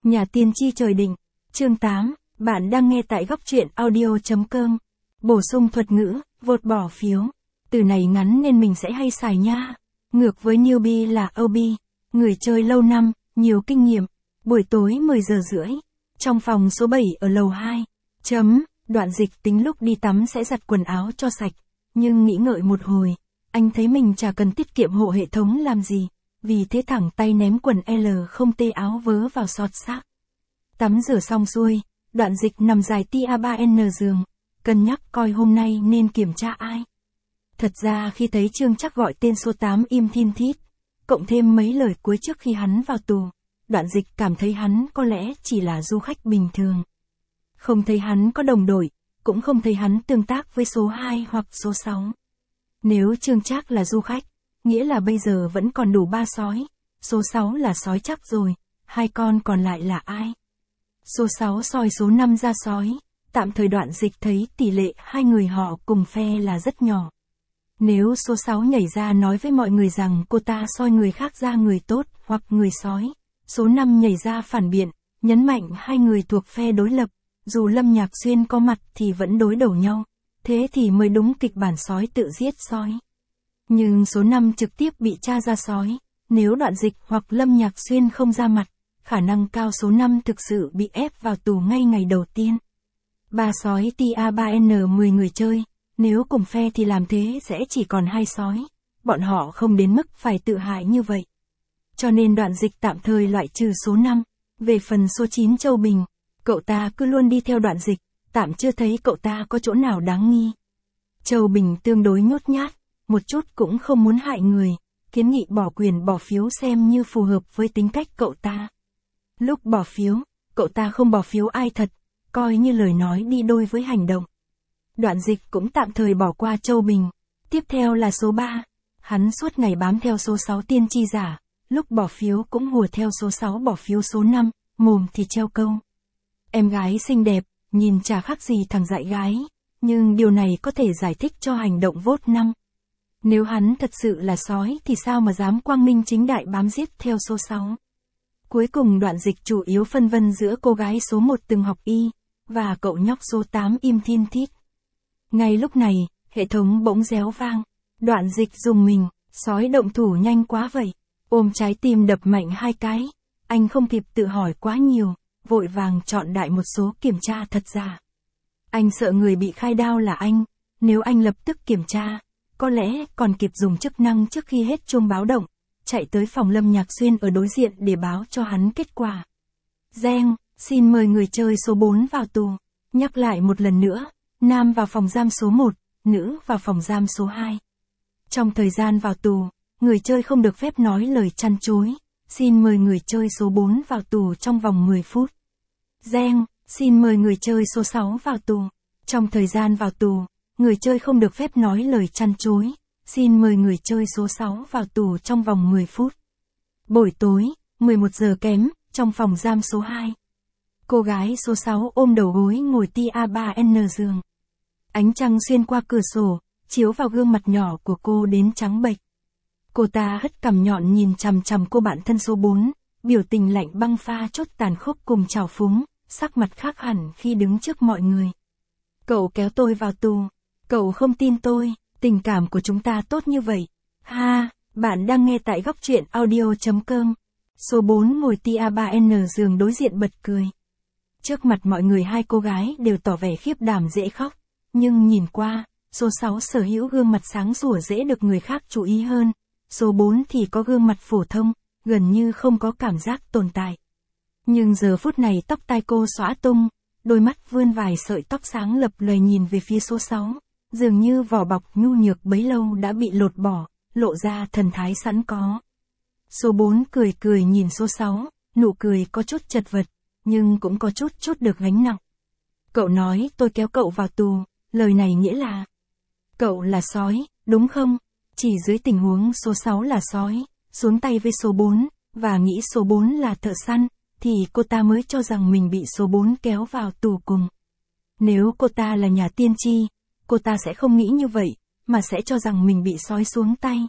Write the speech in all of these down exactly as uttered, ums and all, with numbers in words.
Nhà tiên tri trời định, chương tám, bạn đang nghe tại góc truyện audio.com. Bổ sung thuật ngữ, vột bỏ phiếu. Từ này ngắn nên mình sẽ hay xài nha. Ngược với newbie là o bê, người chơi lâu năm, nhiều kinh nghiệm. Buổi tối mười giờ rưỡi, trong phòng số bảy ở lầu hai. Chấm, Đoạn Dịch tính lúc đi tắm sẽ giặt quần áo cho sạch. Nhưng nghĩ ngợi một hồi, anh thấy mình chả cần tiết kiệm hộ hệ thống làm gì. Vì thế thẳng tay ném quần L không tê áo vớ vào sọt xác. Tắm rửa xong xuôi, Đoạn Dịch nằm dài tia ba N giường, cân nhắc coi hôm nay nên kiểm tra ai. Thật ra khi thấy Trương Trắc gọi tên số tám im thin thít, cộng thêm mấy lời cuối trước khi hắn vào tù, Đoạn Dịch cảm thấy hắn có lẽ chỉ là du khách bình thường. Không thấy hắn có đồng đội, cũng không thấy hắn tương tác với số hai hoặc số sáu. Nếu Trương Trắc là du khách, nghĩa là bây giờ vẫn còn đủ ba sói, số sáu là sói chắc rồi, hai con còn lại là ai? Số sáu soi số năm ra sói, tạm thời Đoạn Dịch thấy tỷ lệ hai người họ cùng phe là rất nhỏ. Nếu số sáu nhảy ra nói với mọi người rằng cô ta soi người khác ra người tốt hoặc người sói, số năm nhảy ra phản biện, nhấn mạnh hai người thuộc phe đối lập, dù Lâm Nhạc Xuyên có mặt thì vẫn đối đầu nhau, thế thì mới đúng kịch bản sói tự giết sói. Nhưng số năm trực tiếp bị tra ra sói, nếu Đoạn Dịch hoặc Lâm Nhạc Xuyên không ra mặt, khả năng cao số năm thực sự bị ép vào tù ngay ngày đầu tiên. Ba sói tia ba N mười người chơi, nếu cùng phe thì làm thế sẽ chỉ còn hai sói, bọn họ không đến mức phải tự hại như vậy. Cho nên Đoạn Dịch tạm thời loại trừ số năm, về phần số chín Châu Bình, cậu ta cứ luôn đi theo Đoạn Dịch, tạm chưa thấy cậu ta có chỗ nào đáng nghi. Châu Bình tương đối nhút nhát, một chút cũng không muốn hại người, kiến nghị bỏ quyền bỏ phiếu xem như phù hợp với tính cách cậu ta. Lúc bỏ phiếu, cậu ta không bỏ phiếu ai thật, coi như lời nói đi đôi với hành động. Đoạn Dịch cũng tạm thời bỏ qua Châu Bình. Tiếp theo là số ba, hắn suốt ngày bám theo số sáu tiên tri giả, lúc bỏ phiếu cũng hùa theo số sáu bỏ phiếu số năm, mồm thì treo câu. Em gái xinh đẹp, nhìn chả khác gì thằng dại gái, nhưng điều này có thể giải thích cho hành động vote năm. Nếu hắn thật sự là sói thì sao mà dám quang minh chính đại bám giết theo số sáu. Cuối cùng Đoạn Dịch chủ yếu phân vân giữa cô gái số một từng học y, và cậu nhóc số tám im thin thít. Ngay lúc này, hệ thống bỗng réo vang. Đoạn Dịch rùng mình, sói động thủ nhanh quá vậy. Ôm trái tim đập mạnh hai cái. Anh không kịp tự hỏi quá nhiều, vội vàng chọn đại một số kiểm tra thật giả. Anh sợ người bị khai đao là anh, nếu anh lập tức kiểm tra, có lẽ còn kịp dùng chức năng trước khi hết chuông báo động, chạy tới phòng Lâm Nhạc Xuyên ở đối diện để báo cho hắn kết quả. Reng, xin mời người chơi số bốn vào tù. Nhắc lại một lần nữa, nam vào phòng giam số một, nữ vào phòng giam số hai. Trong thời gian vào tù, người chơi không được phép nói lời chăn chối. Xin mời người chơi số bốn vào tù trong vòng mười phút. Reng, xin mời người chơi số sáu vào tù. Trong thời gian vào tù, người chơi không được phép nói lời chăn chối. Xin mời người chơi số sáu vào tù trong vòng mười phút. Buổi tối, mười một giờ kém, trong phòng giam số hai. Cô gái số sáu ôm đầu gối ngồi tia ba N giường. Ánh trăng xuyên qua cửa sổ, chiếu vào gương mặt nhỏ của cô đến trắng bệch. Cô ta hất cằm nhọn nhìn chằm chằm cô bạn thân số bốn, biểu tình lạnh băng pha chốt tàn khốc cùng trào phúng, sắc mặt khác hẳn khi đứng trước mọi người. Cậu kéo tôi vào tù. Cậu không tin tôi, tình cảm của chúng ta tốt như vậy. Ha, bạn đang nghe tại góc truyện audio.com. Số bốn ngồi tia ba N giường đối diện bật cười. Trước mặt mọi người hai cô gái đều tỏ vẻ khiếp đảm dễ khóc, nhưng nhìn qua, số sáu sở hữu gương mặt sáng sủa dễ được người khác chú ý hơn, số bốn thì có gương mặt phổ thông, gần như không có cảm giác tồn tại. Nhưng giờ phút này tóc tai cô xõa tung, đôi mắt vươn vài sợi tóc sáng lập lòe nhìn về phía số sáu, dường như vỏ bọc nhu nhược bấy lâu đã bị lột bỏ, lộ ra thần thái sẵn có. Số bốn cười cười nhìn số sáu, nụ cười có chút chật vật, nhưng cũng có chút chút được gánh nặng. Cậu nói tôi kéo cậu vào tù, lời này nghĩa là cậu là sói, đúng không? Chỉ dưới tình huống số sáu là sói, xuống tay với số bốn, và nghĩ số bốn là thợ săn, thì cô ta mới cho rằng mình bị số bốn kéo vào tù cùng. Nếu cô ta là nhà tiên tri, cô ta sẽ không nghĩ như vậy, mà sẽ cho rằng mình bị sói xuống tay.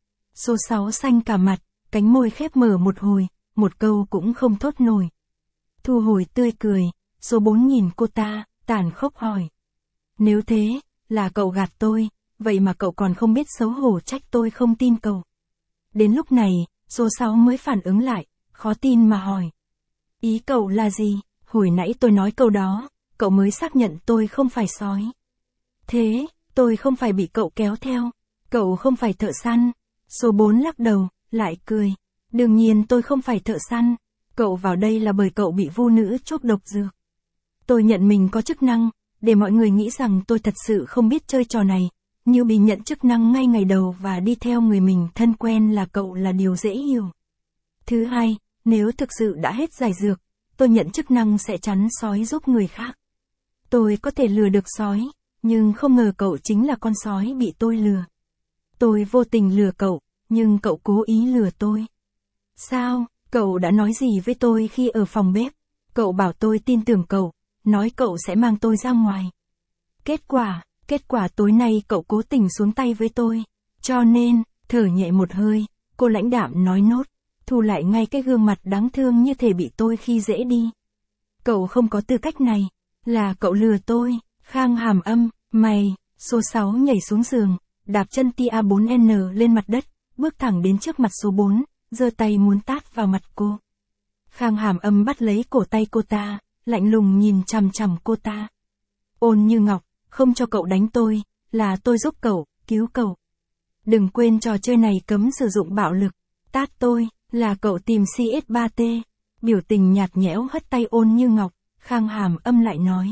Số sáu xanh cả mặt, cánh môi khép mở một hồi, một câu cũng không thốt nổi. thu hồi tươi cười, số bốn nhìn cô ta, tàn khốc hỏi. Nếu thế, là cậu gạt tôi, vậy mà cậu còn không biết xấu hổ trách tôi không tin cậu. Đến lúc này, số sáu mới phản ứng lại, khó tin mà hỏi. Ý cậu là gì? Hồi nãy tôi nói câu đó, cậu mới xác nhận tôi không phải sói. Thế, tôi không phải bị cậu kéo theo, cậu không phải thợ săn. Số bốn lắc đầu, lại cười. Đương nhiên tôi không phải thợ săn, cậu vào đây là bởi cậu bị vu nữ chuốc độc dược. Tôi nhận mình có chức năng, để mọi người nghĩ rằng tôi thật sự không biết chơi trò này, như bị nhận chức năng ngay ngày đầu và đi theo người mình thân quen là cậu là điều dễ hiểu. Thứ hai, nếu thực sự đã hết giải dược, tôi nhận chức năng sẽ chắn sói giúp người khác. Tôi có thể lừa được sói, nhưng không ngờ cậu chính là con sói bị tôi lừa. Tôi vô tình lừa cậu, nhưng cậu cố ý lừa tôi. Sao, cậu đã nói gì với tôi khi ở phòng bếp? Cậu bảo tôi tin tưởng cậu, nói cậu sẽ mang tôi ra ngoài. Kết quả, kết quả tối nay cậu cố tình xuống tay với tôi. Cho nên, thở nhẹ một hơi, cô lãnh đạm nói nốt, thu lại ngay cái gương mặt đáng thương như thể bị tôi khi dễ đi. Cậu không có tư cách này, là cậu lừa tôi. Khang hàm âm, mày, số sáu nhảy xuống giường, đạp chân tia bốn N lên mặt đất, bước thẳng đến trước mặt số bốn, giơ tay muốn tát vào mặt cô. Khang hàm âm bắt lấy cổ tay cô ta, lạnh lùng nhìn chằm chằm cô ta. Ôn như ngọc, không cho cậu đánh tôi, là tôi giúp cậu, cứu cậu. Đừng quên trò chơi này cấm sử dụng bạo lực. Tát tôi, là cậu tìm C S ba T. Biểu tình nhạt nhẽo hất tay ôn như ngọc, Khang hàm âm lại nói.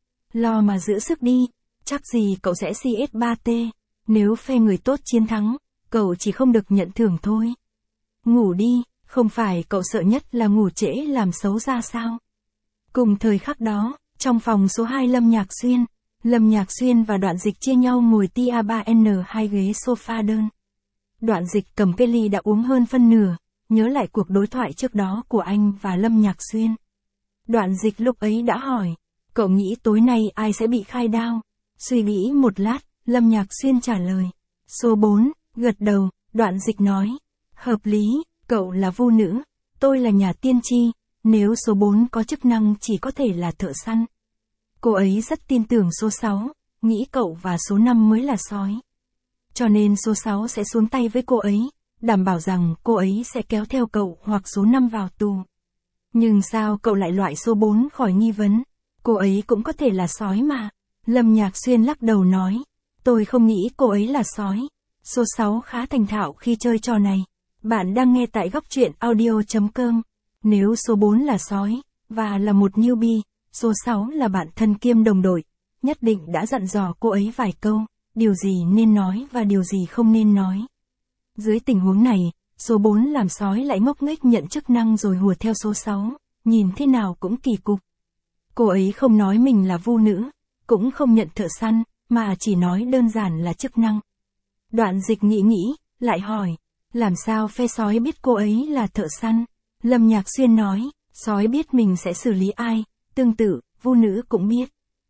Lo mà giữ sức đi, chắc gì cậu sẽ C S ba T. Nếu phe người tốt chiến thắng, cậu chỉ không được nhận thưởng thôi. Ngủ đi, không phải cậu sợ nhất là ngủ trễ làm xấu ra sao? Cùng thời khắc đó, trong phòng số hai Lâm Nhạc Xuyên, Lâm Nhạc Xuyên và Đoạn Dịch chia nhau ngồi tia ba N hai ghế sofa đơn. Đoạn Dịch cầm cái ly đã uống hơn phân nửa, nhớ lại cuộc đối thoại trước đó của anh và Lâm Nhạc Xuyên. Đoạn Dịch lúc ấy đã hỏi, cậu nghĩ tối nay ai sẽ bị khai đao? Suy nghĩ một lát, Lâm Nhạc Xuyên trả lời. Số bốn, gật đầu, Đoạn Dịch nói. Hợp lý, cậu là vu nữ, tôi là nhà tiên tri, nếu số bốn có chức năng chỉ có thể là thợ săn. Cô ấy rất tin tưởng số sáu, nghĩ cậu và số năm mới là sói. Cho nên số sáu sẽ xuống tay với cô ấy, đảm bảo rằng cô ấy sẽ kéo theo cậu hoặc số năm vào tù. Nhưng sao cậu lại loại số bốn khỏi nghi vấn? Cô ấy cũng có thể là sói mà. Lâm Nhạc Xuyên lắc đầu nói. Tôi không nghĩ cô ấy là sói. Số sáu khá thành thạo khi chơi trò này. Bạn đang nghe tại góc truyện audio.com. Nếu số bốn là sói, và là một newbie, số sáu là bạn thân kiêm đồng đội, nhất định đã dặn dò cô ấy vài câu, điều gì nên nói và điều gì không nên nói. Dưới tình huống này, số bốn làm sói lại ngốc nghếch nhận chức năng rồi hùa theo số sáu, nhìn thế nào cũng kỳ cục. Cô ấy không nói mình là vu nữ, cũng không nhận thợ săn, mà chỉ nói đơn giản là chức năng. Đoạn Dịch nghĩ nghĩ, lại hỏi, làm sao phe sói biết cô ấy là thợ săn? Lâm Nhạc Xuyên nói, sói biết mình sẽ xử lý ai, tương tự, vu nữ cũng biết.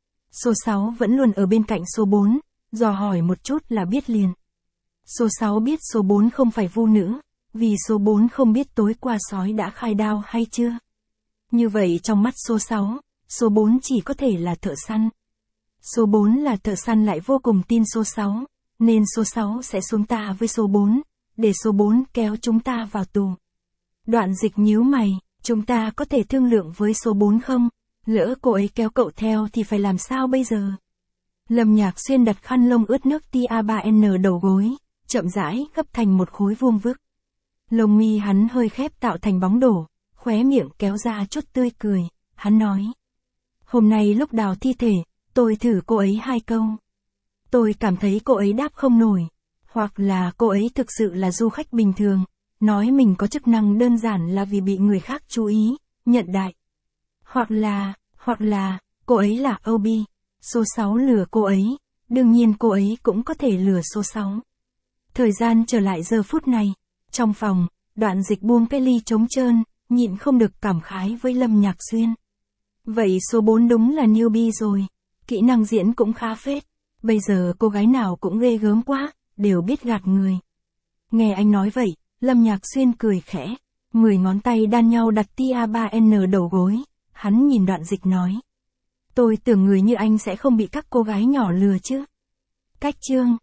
Số sáu vẫn luôn ở bên cạnh số bốn, dò hỏi một chút là biết liền. Số sáu biết số bốn không phải vu nữ, vì số bốn không biết tối qua sói đã khai đao hay chưa. Như vậy trong mắt số sáu, số bốn chỉ có thể là thợ săn. Số bốn là thợ săn lại vô cùng tin số sáu, nên số sáu sẽ xuống ta với số bốn, để số bốn kéo chúng ta vào tù. Đoạn Dịch nhíu mày, chúng ta có thể thương lượng với số bốn không? Lỡ cô ấy kéo cậu theo thì phải làm sao bây giờ? Lâm Nhạc Xuyên đặt khăn lông ướt nước tia ba N đầu gối, chậm rãi gấp thành một khối vuông vức. Lông mi hắn hơi khép tạo thành bóng đổ, khóe miệng kéo ra chút tươi cười, hắn nói. Hôm nay lúc đào thi thể, tôi thử cô ấy hai câu. Tôi cảm thấy cô ấy đáp không nổi, hoặc là cô ấy thực sự là du khách bình thường, nói mình có chức năng đơn giản là vì bị người khác chú ý, nhận đại. Hoặc là, hoặc là, cô ấy là O B, số sáu lừa cô ấy, đương nhiên cô ấy cũng có thể lừa số sáu. Thời gian trở lại giờ phút này, trong phòng, Đoạn Dịch buông cái ly trống trơn, nhịn không được cảm khái với Lâm Nhạc Xuyên. Vậy số bốn đúng là newbie rồi, kỹ năng diễn cũng khá phết, bây giờ cô gái nào cũng ghê gớm quá, đều biết gạt người. Nghe anh nói vậy, Lâm Nhạc Xuyên cười khẽ, mười ngón tay đan nhau đặt tia ba N đầu gối, hắn nhìn Đoạn Dịch nói. Tôi tưởng người như anh sẽ không bị các cô gái nhỏ lừa chứ. Cách chương,